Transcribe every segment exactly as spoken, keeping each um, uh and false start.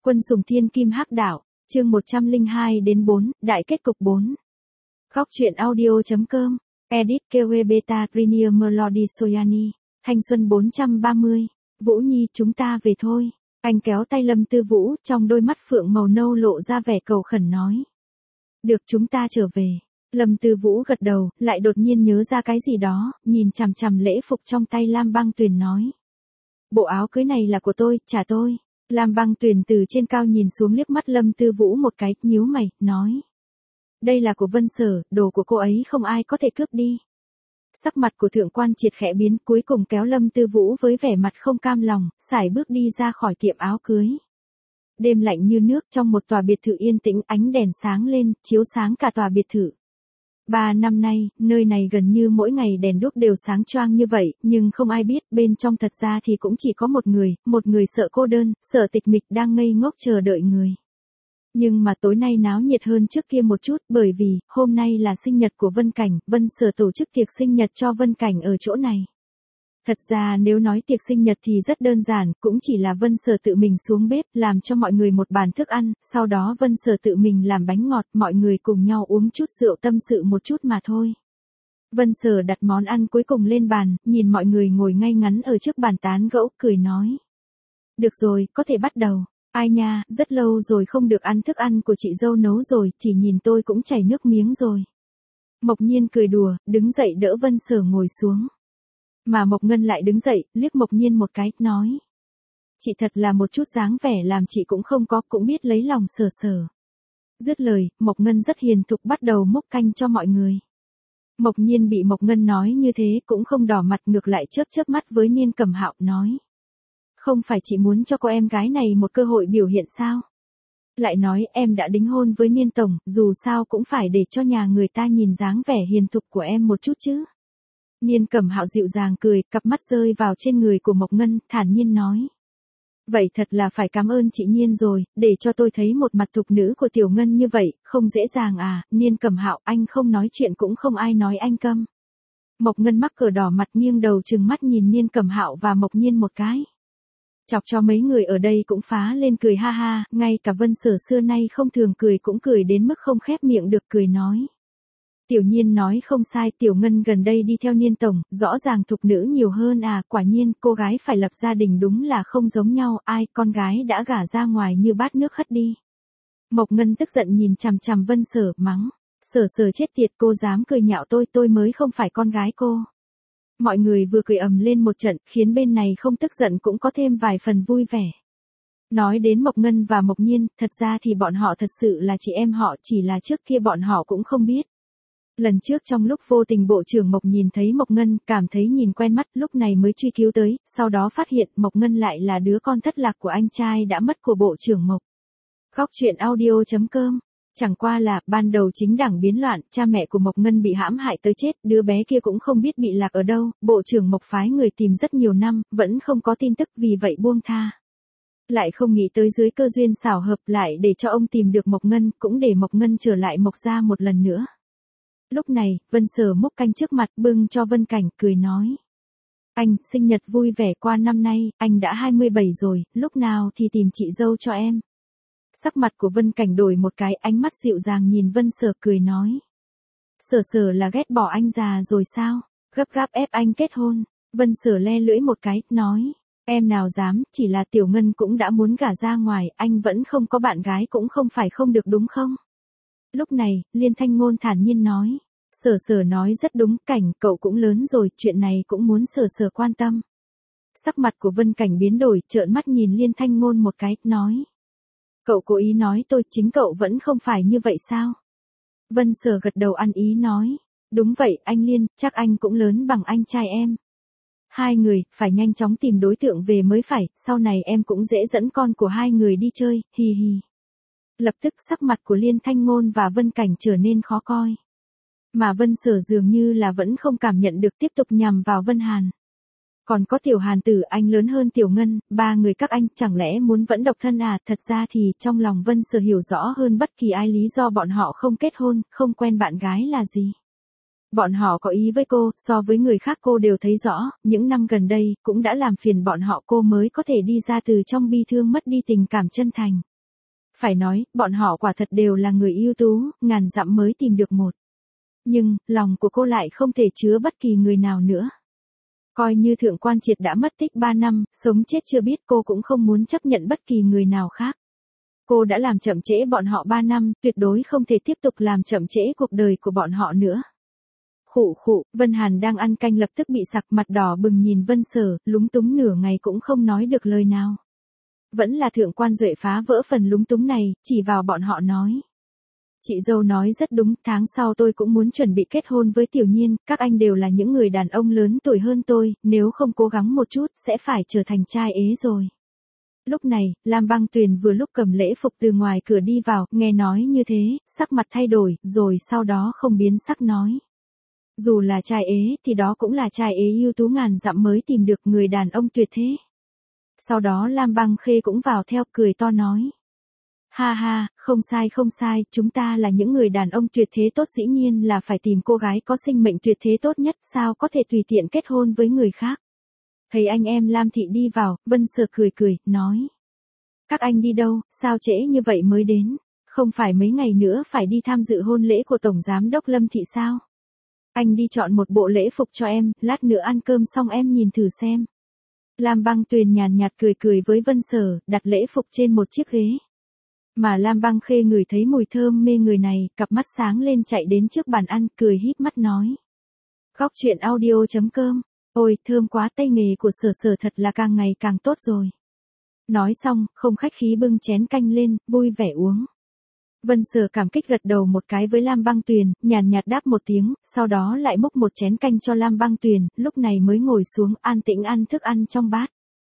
Quân sùng thiên kim hắc đạo, chương một trăm lẻ hai đến bốn, đại kết cục bốn. Góc truyện audio.com, edit Kiwi Beta Grenier Melody Soyani, thanh xuân bốn trăm ba mươi, Vũ Nhi chúng ta về thôi. Anh kéo tay Lâm Tư Vũ, trong đôi mắt phượng màu nâu lộ ra vẻ cầu khẩn nói. Được, chúng ta trở về. Lâm Tư Vũ gật đầu, lại đột nhiên nhớ ra cái gì đó, nhìn chằm chằm lễ phục trong tay Lam Băng Tuyền nói. Bộ áo cưới này là của tôi, trả tôi. Lam Băng Tuyền từ trên cao nhìn xuống liếc mắt Lâm Tư Vũ một cái, nhíu mày, nói. Đây là của Vân Sở, đồ của cô ấy không ai có thể cướp đi. Sắc mặt của thượng quan triệt khẽ biến, cuối cùng kéo Lâm Tư Vũ với vẻ mặt không cam lòng, sải bước đi ra khỏi tiệm áo cưới. Đêm lạnh như nước, trong một tòa biệt thự yên tĩnh, ánh đèn sáng lên, chiếu sáng cả tòa biệt thự. Ba năm nay, nơi này gần như mỗi ngày đèn đuốc đều sáng choang như vậy, nhưng không ai biết, bên trong thật ra thì cũng chỉ có một người, một người sợ cô đơn, sợ tịch mịch đang ngây ngốc chờ đợi người. Nhưng mà tối nay náo nhiệt hơn trước kia một chút, bởi vì, hôm nay là sinh nhật của Vân Cảnh, Vân Sở tổ chức tiệc sinh nhật cho Vân Cảnh ở chỗ này. Thật ra nếu nói tiệc sinh nhật thì rất đơn giản, cũng chỉ là Vân Sở tự mình xuống bếp, làm cho mọi người một bàn thức ăn, sau đó Vân Sở tự mình làm bánh ngọt, mọi người cùng nhau uống chút rượu tâm sự một chút mà thôi. Vân Sở đặt món ăn cuối cùng lên bàn, nhìn mọi người ngồi ngay ngắn ở trước bàn tán gẫu, cười nói. Được rồi, có thể bắt đầu. Ai nha, rất lâu rồi không được ăn thức ăn của chị dâu nấu rồi, chỉ nhìn tôi cũng chảy nước miếng rồi. Mộc Nhiên cười đùa, đứng dậy đỡ Vân Sở ngồi xuống. Mà Mộc Ngân lại đứng dậy, liếc Mộc Nhiên một cái, nói. Chị thật là một chút dáng vẻ làm chị cũng không có, cũng biết lấy lòng Sở Sở. Dứt lời, Mộc Ngân rất hiền thục bắt đầu múc canh cho mọi người. Mộc Nhiên bị Mộc Ngân nói như thế cũng không đỏ mặt, ngược lại chớp chớp mắt với Niên Cẩm Hạo, nói. Không phải chị muốn cho cô em gái này một cơ hội biểu hiện sao? Lại nói em đã đính hôn với Niên Tổng, dù sao cũng phải để cho nhà người ta nhìn dáng vẻ hiền thục của em một chút chứ. Niên Cẩm Hạo dịu dàng cười, cặp mắt rơi vào trên người của Mộc Ngân, thản nhiên nói. Vậy thật là phải cảm ơn chị Nhiên rồi, để cho tôi thấy một mặt thục nữ của Tiểu Ngân như vậy, không dễ dàng à. Niên Cẩm Hạo, anh không nói chuyện cũng không ai nói anh câm. Mộc Ngân mắc cỡ đỏ mặt, nghiêng đầu trừng mắt nhìn Niên Cẩm Hạo và Mộc Nhiên một cái. Chọc cho mấy người ở đây cũng phá lên cười ha ha, ngay cả Vân Sở xưa nay không thường cười cũng cười đến mức không khép miệng được, cười nói. Tiểu Nhiên nói không sai, Tiểu Ngân gần đây đi theo Niên Tổng, rõ ràng thục nữ nhiều hơn à, quả nhiên, cô gái phải lập gia đình đúng là không giống nhau, ai, con gái đã gả ra ngoài như bát nước hất đi. Mộc Ngân tức giận nhìn chằm chằm Vân Sở, mắng. Sở Sở chết tiệt, cô dám cười nhạo tôi, tôi mới không phải con gái cô. Mọi người vừa cười ầm lên một trận, khiến bên này không tức giận cũng có thêm vài phần vui vẻ. Nói đến Mộc Ngân và Mộc Nhiên, thật ra thì bọn họ thật sự là chị em họ, chỉ là trước kia bọn họ cũng không biết. Lần trước trong lúc vô tình Bộ trưởng Mộc nhìn thấy Mộc Ngân, cảm thấy nhìn quen mắt, lúc này mới truy cứu tới, sau đó phát hiện Mộc Ngân lại là đứa con thất lạc của anh trai đã mất của Bộ trưởng Mộc. Góc truyện audio.com. Chẳng qua là, ban đầu chính đảng biến loạn, cha mẹ của Mộc Ngân bị hãm hại tới chết, đứa bé kia cũng không biết bị lạc ở đâu, Bộ trưởng Mộc phái người tìm rất nhiều năm, vẫn không có tin tức, vì vậy buông tha. Lại không nghĩ tới dưới cơ duyên xảo hợp lại để cho ông tìm được Mộc Ngân, cũng để Mộc Ngân trở lại Mộc gia một lần nữa. Lúc này, Vân Sở múc canh trước mặt, bưng cho Vân Cảnh, cười nói. Anh, sinh nhật vui vẻ, qua năm nay, anh đã hai mươi bảy rồi, lúc nào thì tìm chị dâu cho em. Sắc mặt của Vân Cảnh đổi một cái, ánh mắt dịu dàng nhìn Vân Sở, cười nói. Sở Sở là ghét bỏ anh già rồi sao, gấp gáp ép anh kết hôn. Vân Sở le lưỡi một cái, nói. Em nào dám, chỉ là Tiểu Ngân cũng đã muốn gả ra ngoài, anh vẫn không có bạn gái cũng không phải không được đúng không? Lúc này, Liên Thanh Ngôn thản nhiên nói. Sở Sở nói rất đúng, Cảnh, cậu cũng lớn rồi, chuyện này cũng muốn Sở Sở quan tâm. Sắc mặt của Vân Cảnh biến đổi, trợn mắt nhìn Liên Thanh Ngôn một cái, nói. Cậu cố ý nói tôi, chính cậu vẫn không phải như vậy sao? Vân Sở gật đầu ăn ý nói. Đúng vậy, anh Liên, chắc anh cũng lớn bằng anh trai em. Hai người, phải nhanh chóng tìm đối tượng về mới phải, sau này em cũng dễ dẫn con của hai người đi chơi, hi hi. Lập tức sắc mặt của Liên Thanh Ngôn và Vân Cảnh trở nên khó coi. Mà Vân Sở dường như là vẫn không cảm nhận được, tiếp tục nhằm vào Vân Hàn. Còn có Tiểu Hàn Tử, anh lớn hơn Tiểu Ngân, ba người các anh chẳng lẽ muốn vẫn độc thân à? Thật ra thì trong lòng Vân Sở hiểu rõ hơn bất kỳ ai lý do bọn họ không kết hôn, không quen bạn gái là gì. Bọn họ có ý với cô, so với người khác cô đều thấy rõ, những năm gần đây cũng đã làm phiền bọn họ, cô mới có thể đi ra từ trong bi thương mất đi tình cảm chân thành. Phải nói, bọn họ quả thật đều là người ưu tú, ngàn dặm mới tìm được một. Nhưng, lòng của cô lại không thể chứa bất kỳ người nào nữa. Coi như Thượng Quan Triệt đã mất tích ba năm, sống chết chưa biết, cô cũng không muốn chấp nhận bất kỳ người nào khác. Cô đã làm chậm trễ bọn họ ba năm, tuyệt đối không thể tiếp tục làm chậm trễ cuộc đời của bọn họ nữa. Khụ khụ, Vân Hàn đang ăn canh lập tức bị sặc, mặt đỏ bừng nhìn Vân Sở, lúng túng nửa ngày cũng không nói được lời nào. Vẫn là Thượng Quan Duệ phá vỡ phần lúng túng này, chỉ vào bọn họ nói. Chị dâu nói rất đúng, tháng sau tôi cũng muốn chuẩn bị kết hôn với Tiểu Nhiên, các anh đều là những người đàn ông lớn tuổi hơn tôi, nếu không cố gắng một chút, sẽ phải trở thành trai ế rồi. Lúc này, Lam Băng Tuyền vừa lúc cầm lễ phục từ ngoài cửa đi vào, nghe nói như thế, sắc mặt thay đổi, rồi sau đó không biến sắc nói. Dù là trai ế thì đó cũng là trai ế ưu tú ngàn dặm mới tìm được người đàn ông tuyệt thế. Sau đó Lam Băng Khê cũng vào theo, cười to nói. Ha ha, không sai không sai, chúng ta là những người đàn ông tuyệt thế tốt, dĩ nhiên là phải tìm cô gái có sinh mệnh tuyệt thế tốt nhất, sao có thể tùy tiện kết hôn với người khác. Thấy anh em Lam Thị đi vào, Vân Sở cười cười, nói. Các anh đi đâu, sao trễ như vậy mới đến, không phải mấy ngày nữa phải đi tham dự hôn lễ của Tổng Giám đốc Lâm Thị sao? Anh đi chọn một bộ lễ phục cho em, lát nữa ăn cơm xong em nhìn thử xem. Lam Băng Tuyền nhàn nhạt cười cười với Vân Sở, đặt lễ phục trên một chiếc ghế. Mà Lam Băng Khê ngửi thấy mùi thơm mê người này, cặp mắt sáng lên chạy đến trước bàn ăn, cười híp mắt nói. Góc truyện audio chấm com, ôi, thơm quá, tay nghề của Sở Sở thật là càng ngày càng tốt rồi. Nói xong, không khách khí bưng chén canh lên, vui vẻ uống. Vân Sở cảm kích gật đầu một cái với Lam Băng Tuyền, nhàn nhạt đáp một tiếng, sau đó lại múc một chén canh cho Lam Băng Tuyền, lúc này mới ngồi xuống an tĩnh ăn thức ăn trong bát.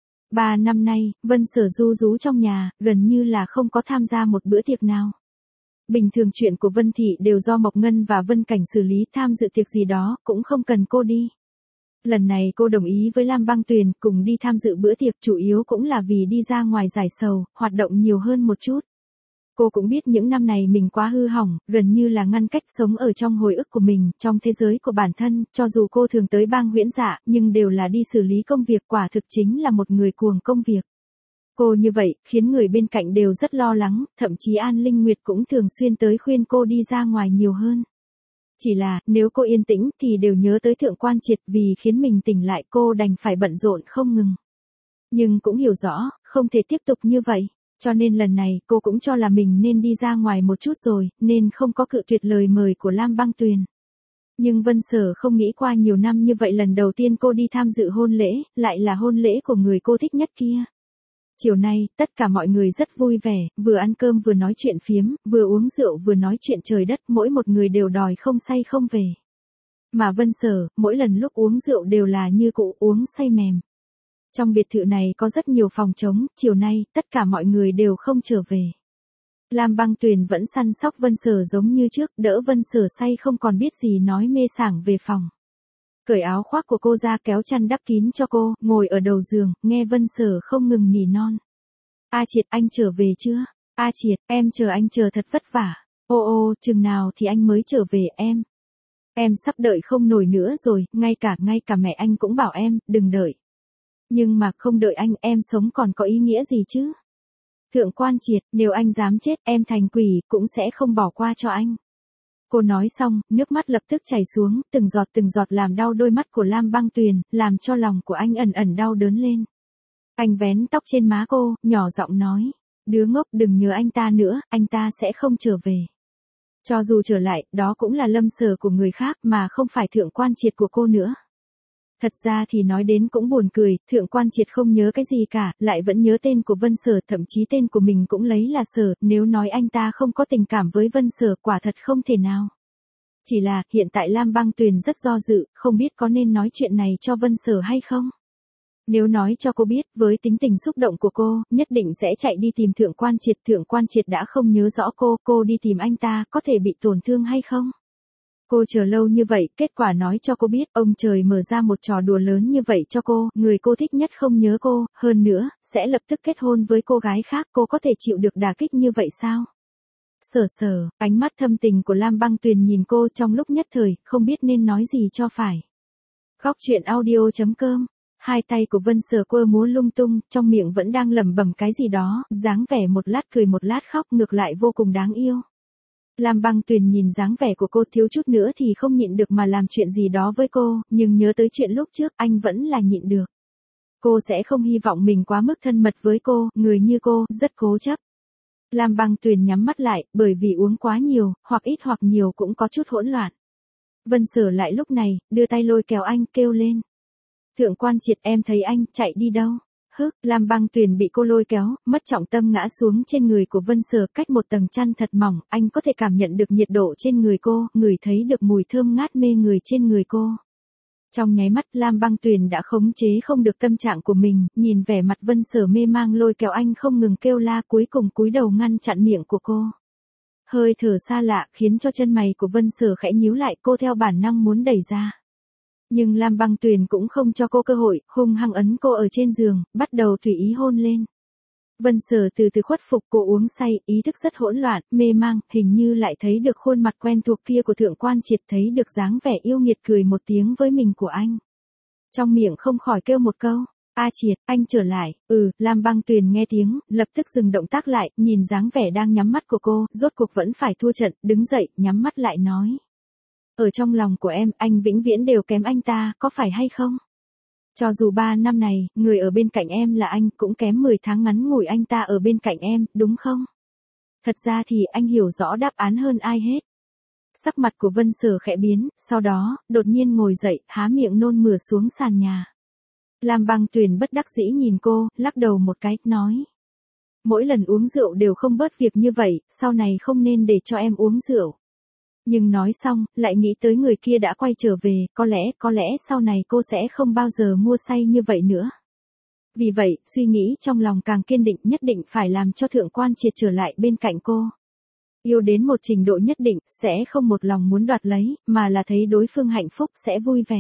Ba năm nay, Vân Sở ru rú trong nhà, gần như là không có tham gia một bữa tiệc nào. Bình thường chuyện của Vân Thị đều do Mộc Ngân và Vân Cảnh xử lý, tham dự tiệc gì đó, cũng không cần cô đi. Lần này cô đồng ý với Lam Băng Tuyền cùng đi tham dự bữa tiệc, chủ yếu cũng là vì đi ra ngoài giải sầu, hoạt động nhiều hơn một chút. Cô cũng biết những năm này mình quá hư hỏng, gần như là ngăn cách sống ở trong hồi ức của mình, trong thế giới của bản thân, cho dù cô thường tới bang Huyễn Dạ, nhưng đều là đi xử lý công việc, quả thực chính là một người cuồng công việc. Cô như vậy, khiến người bên cạnh đều rất lo lắng, thậm chí An Linh Nguyệt cũng thường xuyên tới khuyên cô đi ra ngoài nhiều hơn. Chỉ là, nếu cô yên tĩnh thì đều nhớ tới Thượng Quan Triệt, vì khiến mình tỉnh lại cô đành phải bận rộn không ngừng. Nhưng cũng hiểu rõ, không thể tiếp tục như vậy. Cho nên lần này cô cũng cho là mình nên đi ra ngoài một chút rồi, nên không có cự tuyệt lời mời của Lam Băng Tuyền. Nhưng Vân Sở không nghĩ qua nhiều năm như vậy, lần đầu tiên cô đi tham dự hôn lễ, lại là hôn lễ của người cô thích nhất kia. Chiều nay, tất cả mọi người rất vui vẻ, vừa ăn cơm vừa nói chuyện phiếm, vừa uống rượu vừa nói chuyện trời đất, mỗi một người đều đòi không say không về. Mà Vân Sở, mỗi lần lúc uống rượu đều là như cụ uống say mềm. Trong biệt thự này có rất nhiều phòng trống, chiều nay, tất cả mọi người đều không trở về. Lam Băng Tuyền vẫn săn sóc Vân Sở giống như trước, đỡ Vân Sở say không còn biết gì nói mê sảng về phòng. Cởi áo khoác của cô ra, kéo chăn đắp kín cho cô, ngồi ở đầu giường, nghe Vân Sở không ngừng nỉ non. A Triệt, anh trở về chưa? A Triệt, em chờ anh chờ thật vất vả. Ô ô, chừng nào thì anh mới trở về em? Em sắp đợi không nổi nữa rồi, ngay cả ngay cả mẹ anh cũng bảo em, đừng đợi. Nhưng mà không đợi anh, em sống còn có ý nghĩa gì chứ? Thượng Quan Triệt, nếu anh dám chết, em thành quỷ, cũng sẽ không bỏ qua cho anh. Cô nói xong, nước mắt lập tức chảy xuống, từng giọt từng giọt làm đau đôi mắt của Lam Băng Tuyền, làm cho lòng của anh ẩn ẩn đau đớn lên. Anh vén tóc trên má cô, nhỏ giọng nói, đứa ngốc, đừng nhớ anh ta nữa, anh ta sẽ không trở về. Cho dù trở lại, đó cũng là Lâm Sở của người khác mà không phải Thượng Quan Triệt của cô nữa. Thật ra thì nói đến cũng buồn cười, Thượng Quan Triệt không nhớ cái gì cả, lại vẫn nhớ tên của Vân Sở, thậm chí tên của mình cũng lấy là Sở, nếu nói anh ta không có tình cảm với Vân Sở, quả thật không thể nào. Chỉ là, hiện tại Lam Băng Tuyền rất do dự, không biết có nên nói chuyện này cho Vân Sở hay không. Nếu nói cho cô biết, với tính tình xúc động của cô, nhất định sẽ chạy đi tìm Thượng Quan Triệt, Thượng Quan Triệt đã không nhớ rõ cô, cô đi tìm anh ta, có thể bị tổn thương hay không? Cô chờ lâu như vậy, kết quả nói cho cô biết, ông trời mở ra một trò đùa lớn như vậy cho cô, người cô thích nhất không nhớ cô, hơn nữa, sẽ lập tức kết hôn với cô gái khác, cô có thể chịu được đả kích như vậy sao? Sở Sở, ánh mắt thâm tình của Lam Băng Tuyền nhìn cô trong lúc nhất thời, không biết nên nói gì cho phải. Góc truyện audio chấm com Hai tay của Vân Sở quơ múa lung tung, trong miệng vẫn đang lẩm bẩm cái gì đó, dáng vẻ một lát cười một lát khóc, ngược lại vô cùng đáng yêu. Lam Băng Tuyền nhìn dáng vẻ của cô thiếu chút nữa thì không nhịn được mà làm chuyện gì đó với cô, nhưng nhớ tới chuyện lúc trước anh vẫn là nhịn được. Cô sẽ không hy vọng mình quá mức thân mật với cô, người như cô, rất cố chấp. Lam Băng Tuyền nhắm mắt lại, bởi vì uống quá nhiều, hoặc ít hoặc nhiều cũng có chút hỗn loạn. Vân Sở lại lúc này, đưa tay lôi kéo anh, kêu lên. Thượng Quan Triệt, em thấy anh, chạy đi đâu? Hức, Lam Băng Tuyền bị cô lôi kéo, mất trọng tâm ngã xuống trên người của Vân Sở, cách một tầng chăn thật mỏng, anh có thể cảm nhận được nhiệt độ trên người cô, ngửi thấy được mùi thơm ngát mê người trên người cô. Trong nháy mắt Lam Băng Tuyền đã khống chế không được tâm trạng của mình, nhìn vẻ mặt Vân Sở mê mang lôi kéo anh không ngừng kêu la, cuối cùng cúi đầu ngăn chặn miệng của cô. Hơi thở xa lạ khiến cho chân mày của Vân Sở khẽ nhíu lại, cô theo bản năng muốn đẩy ra. Nhưng Lam Băng Tuyền cũng không cho cô cơ hội, hung hăng ấn cô ở trên giường, bắt đầu tùy ý hôn lên. Vân Sở từ từ khuất phục, cô uống say, ý thức rất hỗn loạn, mê mang, hình như lại thấy được khuôn mặt quen thuộc kia của Thượng Quan Triệt, thấy được dáng vẻ yêu nghiệt cười một tiếng với mình của anh. Trong miệng không khỏi kêu một câu, A Triệt, anh trở lại. Ừ, Lam Băng Tuyền nghe tiếng, lập tức dừng động tác lại, nhìn dáng vẻ đang nhắm mắt của cô, rốt cuộc vẫn phải thua trận, đứng dậy, nhắm mắt lại nói. Ở trong lòng của em, anh vĩnh viễn đều kém anh ta, có phải hay không? Cho dù ba năm này, người ở bên cạnh em là anh, cũng kém mười tháng ngắn ngủi anh ta ở bên cạnh em, đúng không? Thật ra thì anh hiểu rõ đáp án hơn ai hết. Sắc mặt của Vân Sở khẽ biến, sau đó, đột nhiên ngồi dậy, há miệng nôn mửa xuống sàn nhà. Lam Băng Tuyền bất đắc dĩ nhìn cô, lắc đầu một cái, nói. Mỗi lần uống rượu đều không bớt việc như vậy, sau này không nên để cho em uống rượu. Nhưng nói xong, lại nghĩ tới người kia đã quay trở về, có lẽ, có lẽ sau này cô sẽ không bao giờ mua say như vậy nữa. Vì vậy, suy nghĩ trong lòng càng kiên định, nhất định phải làm cho Thượng Quan Triệt trở lại bên cạnh cô. Yêu đến một trình độ nhất định, sẽ không một lòng muốn đoạt lấy, mà là thấy đối phương hạnh phúc sẽ vui vẻ.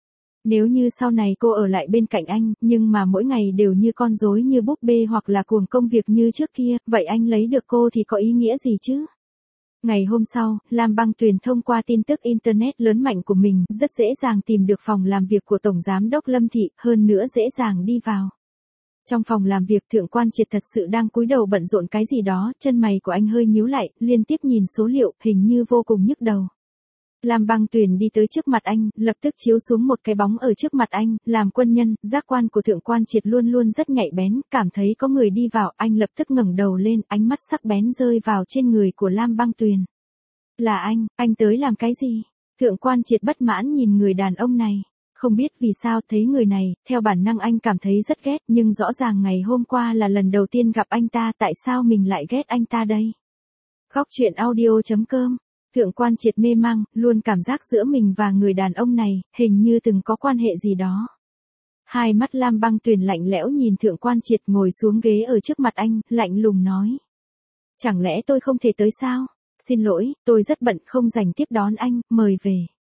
Nếu như sau này cô ở lại bên cạnh anh, nhưng mà mỗi ngày đều như con rối như búp bê hoặc là cuồng công việc như trước kia, vậy anh lấy được cô thì có ý nghĩa gì chứ? Ngày hôm sau, Lam Băng Tuyền thông qua tin tức Internet lớn mạnh của mình, rất dễ dàng tìm được phòng làm việc của Tổng Giám đốc Lâm Thị, hơn nữa dễ dàng đi vào. Trong phòng làm việc Thượng Quan Triệt thật sự đang cúi đầu bận rộn cái gì đó, chân mày của anh hơi nhíu lại, liên tiếp nhìn số liệu, hình như vô cùng nhức đầu. Lam Băng Tuyền đi tới trước mặt anh, lập tức chiếu xuống một cái bóng ở trước mặt anh, làm quân nhân, giác quan của Thượng Quan Triệt luôn luôn rất nhạy bén, cảm thấy có người đi vào, anh lập tức ngẩng đầu lên, ánh mắt sắc bén rơi vào trên người của Lam Băng Tuyền. Là anh, anh tới làm cái gì? Thượng Quan Triệt bất mãn nhìn người đàn ông này. Không biết vì sao thấy người này, theo bản năng anh cảm thấy rất ghét, nhưng rõ ràng ngày hôm qua là lần đầu tiên gặp anh ta, tại sao mình lại ghét anh ta đây? Góc truyện audio chấm com. Thượng Quan Triệt mê mang, luôn cảm giác giữa mình và người đàn ông này, hình như từng có quan hệ gì đó. Hai mắt Lam Băng Tuyền lạnh lẽo nhìn Thượng Quan Triệt ngồi xuống ghế ở trước mặt anh, lạnh lùng nói. Chẳng lẽ tôi không thể tới sao? Xin lỗi, tôi rất bận không rảnh tiếp đón anh, mời về.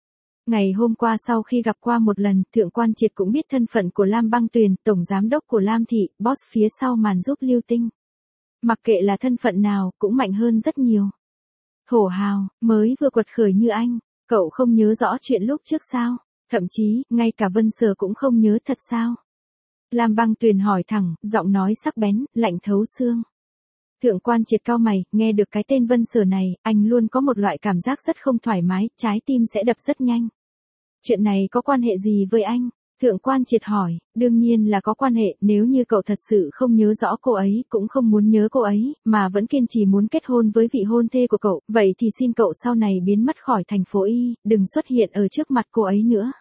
Ngày hôm qua sau khi gặp qua một lần, Thượng Quan Triệt cũng biết thân phận của Lam Băng Tuyền, Tổng Giám đốc của Lam Thị, boss phía sau màn giúp Lưu Tinh. Mặc kệ là thân phận nào, cũng mạnh hơn rất nhiều. Thổ hào, mới vừa quật khởi như anh, cậu không nhớ rõ chuyện lúc trước sao? Thậm chí, ngay cả Vân Sở cũng không nhớ thật sao? Lam Băng Tuyền hỏi thẳng, giọng nói sắc bén, lạnh thấu xương. Thượng Quan Triệt cau mày, nghe được cái tên Vân Sở này, anh luôn có một loại cảm giác rất không thoải mái, trái tim sẽ đập rất nhanh. Chuyện này có quan hệ gì với anh? Thượng Quan Triệt hỏi, đương nhiên là có quan hệ, nếu như cậu thật sự không nhớ rõ cô ấy, cũng không muốn nhớ cô ấy, mà vẫn kiên trì muốn kết hôn với vị hôn thê của cậu, vậy thì xin cậu sau này biến mất khỏi thành phố Y, đừng xuất hiện ở trước mặt cô ấy nữa.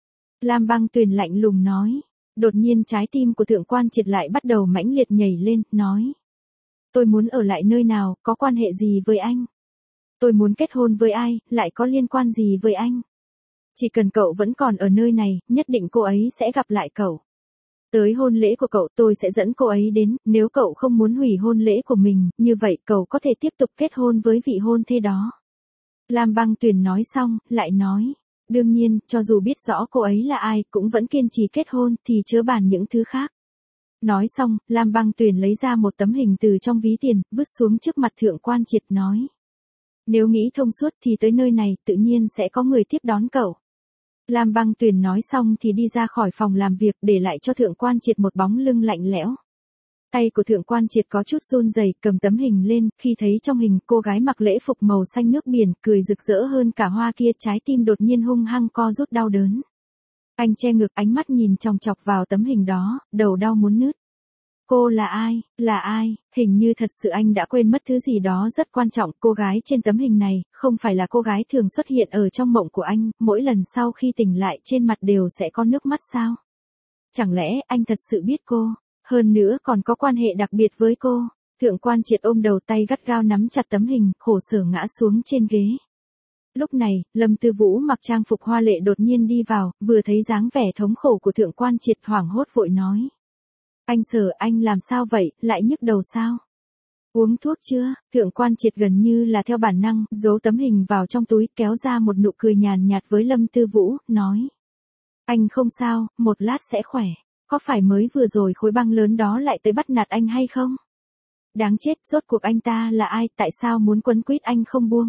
Lam Băng Tuyền lạnh lùng nói, đột nhiên trái tim của Thượng Quan Triệt lại bắt đầu mãnh liệt nhảy lên, nói. Tôi muốn ở lại nơi nào, có quan hệ gì với anh? Tôi muốn kết hôn với ai, lại có liên quan gì với anh? Chỉ cần cậu vẫn còn ở nơi này, nhất định cô ấy sẽ gặp lại cậu. Tới hôn lễ của cậu tôi sẽ dẫn cô ấy đến, nếu cậu không muốn hủy hôn lễ của mình, như vậy cậu có thể tiếp tục kết hôn với vị hôn thê đó. Lam Băng Tuyền nói xong, lại nói. Đương nhiên, cho dù biết rõ cô ấy là ai, cũng vẫn kiên trì kết hôn, thì chớ bàn những thứ khác. Nói xong, Lam Băng Tuyền lấy ra một tấm hình từ trong ví tiền, vứt xuống trước mặt Thượng Quan Triệt nói. Nếu nghĩ thông suốt thì tới nơi này, tự nhiên sẽ có người tiếp đón cậu. Lam Băng Tuyền nói xong thì đi ra khỏi phòng làm việc để lại cho Thượng Quan Triệt một bóng lưng lạnh lẽo. Tay của Thượng Quan Triệt có chút run rẩy, cầm tấm hình lên, khi thấy trong hình cô gái mặc lễ phục màu xanh nước biển, cười rực rỡ hơn cả hoa kia, trái tim đột nhiên hung hăng co rút đau đớn. Anh che ngực, ánh mắt nhìn chòng chọc vào tấm hình đó, đầu đau muốn nứt. Cô là ai, là ai, hình như thật sự anh đã quên mất thứ gì đó rất quan trọng, cô gái trên tấm hình này, không phải là cô gái thường xuất hiện ở trong mộng của anh, mỗi lần sau khi tỉnh lại trên mặt đều sẽ có nước mắt sao? Chẳng lẽ anh thật sự biết cô, hơn nữa còn có quan hệ đặc biệt với cô? Thượng Quan Triệt ôm đầu, tay gắt gao nắm chặt tấm hình, khổ sở ngã xuống trên ghế. Lúc này, Lâm Tư Vũ mặc trang phục hoa lệ đột nhiên đi vào, vừa thấy dáng vẻ thống khổ của Thượng Quan Triệt hoảng hốt vội nói. Anh Sở, anh làm sao vậy, lại nhức đầu sao? Uống thuốc chưa? Thượng Quan Triệt gần như là theo bản năng, giấu tấm hình vào trong túi, kéo ra một nụ cười nhàn nhạt với Lâm Tư Vũ, nói. Anh không sao, một lát sẽ khỏe. Có phải mới vừa rồi khối băng lớn đó lại tới bắt nạt anh hay không? Đáng chết, rốt cuộc anh ta là ai, tại sao muốn quấn quýt anh không buông?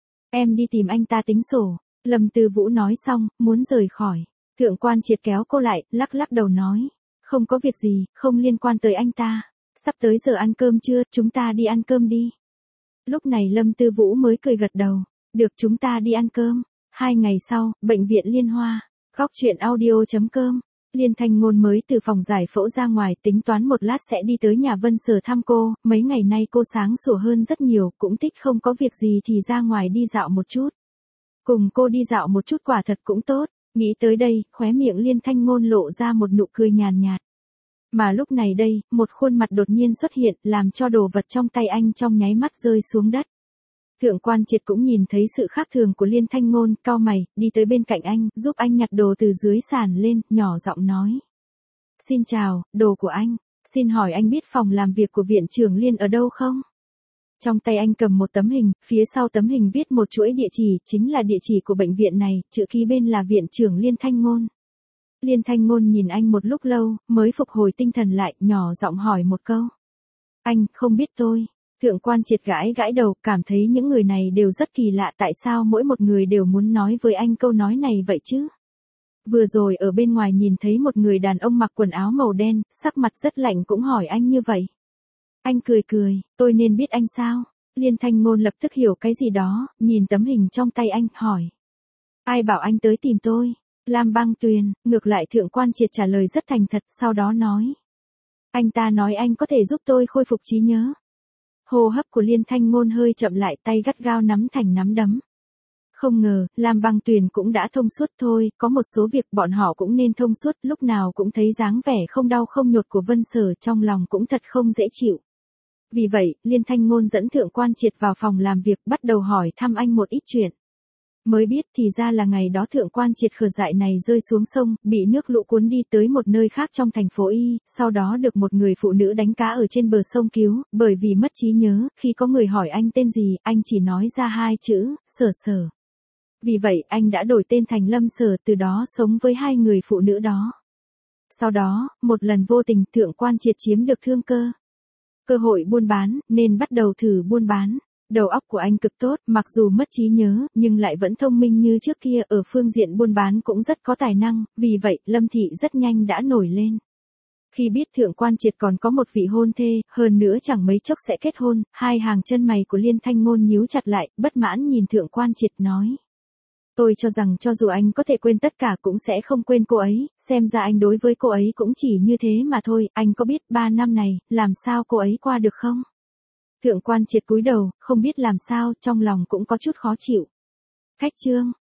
Em đi tìm anh ta tính sổ. Lâm Tư Vũ nói xong, muốn rời khỏi. Thượng Quan Triệt kéo cô lại, lắc lắc đầu nói. Không có việc gì, không liên quan tới anh ta. Sắp tới giờ ăn cơm chưa, chúng ta đi ăn cơm đi. Lúc này Lâm Tư Vũ mới cười gật đầu. Được, chúng ta đi ăn cơm. Hai ngày sau, bệnh viện Liên Hoa. Góc truyện audio chấm com. Liên Thanh Ngôn mới từ phòng giải phẫu ra ngoài, tính toán một lát sẽ đi tới nhà Vân Sở thăm cô, mấy ngày nay cô sáng sủa hơn rất nhiều, cũng thích không có việc gì thì ra ngoài đi dạo một chút. Cùng cô đi dạo một chút quả thật cũng tốt, nghĩ tới đây, khóe miệng Liên Thanh Ngôn lộ ra một nụ cười nhàn nhạt. Mà lúc này đây, một khuôn mặt đột nhiên xuất hiện, làm cho đồ vật trong tay anh trong nháy mắt rơi xuống đất. Thượng Quan Triệt cũng nhìn thấy sự khác thường của Liên Thanh Ngôn, cau mày, đi tới bên cạnh anh, giúp anh nhặt đồ từ dưới sàn lên, nhỏ giọng nói. Xin chào, đồ của anh, xin hỏi anh biết phòng làm việc của viện trưởng Liên ở đâu không? Trong tay anh cầm một tấm hình, phía sau tấm hình viết một chuỗi địa chỉ, chính là địa chỉ của bệnh viện này, chữ ký bên là viện trưởng Liên Thanh Ngôn. Liên Thanh Ngôn nhìn anh một lúc lâu, mới phục hồi tinh thần lại, nhỏ giọng hỏi một câu. Anh, không biết tôi. Thượng Quan Triệt gãi gãi đầu, cảm thấy những người này đều rất kỳ lạ, tại sao mỗi một người đều muốn nói với anh câu nói này vậy chứ? Vừa rồi ở bên ngoài nhìn thấy một người đàn ông mặc quần áo màu đen, sắc mặt rất lạnh cũng hỏi anh như vậy. Anh cười cười, tôi nên biết anh sao? Liên Thanh Ngôn lập tức hiểu cái gì đó, nhìn tấm hình trong tay anh, hỏi. Ai bảo anh tới tìm tôi? Lam Băng Tuyền, ngược lại Thượng Quan Triệt trả lời rất thành thật, sau đó nói. Anh ta nói anh có thể giúp tôi khôi phục trí nhớ. Hô hấp của Liên Thanh Ngôn hơi chậm lại, tay gắt gao nắm thành nắm đấm. Không ngờ, Lam Băng Tuyền cũng đã thông suốt thôi, có một số việc bọn họ cũng nên thông suốt, lúc nào cũng thấy dáng vẻ không đau không nhột của Vân Sở, trong lòng cũng thật không dễ chịu. Vì vậy, Liên Thanh Ngôn dẫn Thượng Quan Triệt vào phòng làm việc, bắt đầu hỏi thăm anh một ít chuyện. Mới biết thì ra là ngày đó Thượng Quan Triệt khờ dại này rơi xuống sông, bị nước lũ cuốn đi tới một nơi khác trong thành phố Y, sau đó được một người phụ nữ đánh cá ở trên bờ sông cứu, bởi vì mất trí nhớ, khi có người hỏi anh tên gì, anh chỉ nói ra hai chữ, Sở Sở. Vì vậy, anh đã đổi tên thành Lâm Sở, từ đó sống với hai người phụ nữ đó. Sau đó, một lần vô tình Thượng Quan Triệt chiếm được thương cơ. Cơ hội buôn bán, nên bắt đầu thử buôn bán. Đầu óc của anh cực tốt, mặc dù mất trí nhớ, nhưng lại vẫn thông minh như trước kia, ở phương diện buôn bán cũng rất có tài năng, vì vậy, Lâm Thị rất nhanh đã nổi lên. Khi biết Thượng Quan Triệt còn có một vị hôn thê, hơn nữa chẳng mấy chốc sẽ kết hôn, hai hàng chân mày của Liên Thanh Ngôn nhíu chặt lại, bất mãn nhìn Thượng Quan Triệt nói. Tôi cho rằng cho dù anh có thể quên tất cả cũng sẽ không quên cô ấy, xem ra anh đối với cô ấy cũng chỉ như thế mà thôi, anh có biết ba năm này, làm sao cô ấy qua được không? Thượng Quan Triệt cúi đầu, không biết làm sao, trong lòng cũng có chút khó chịu. Khách trương,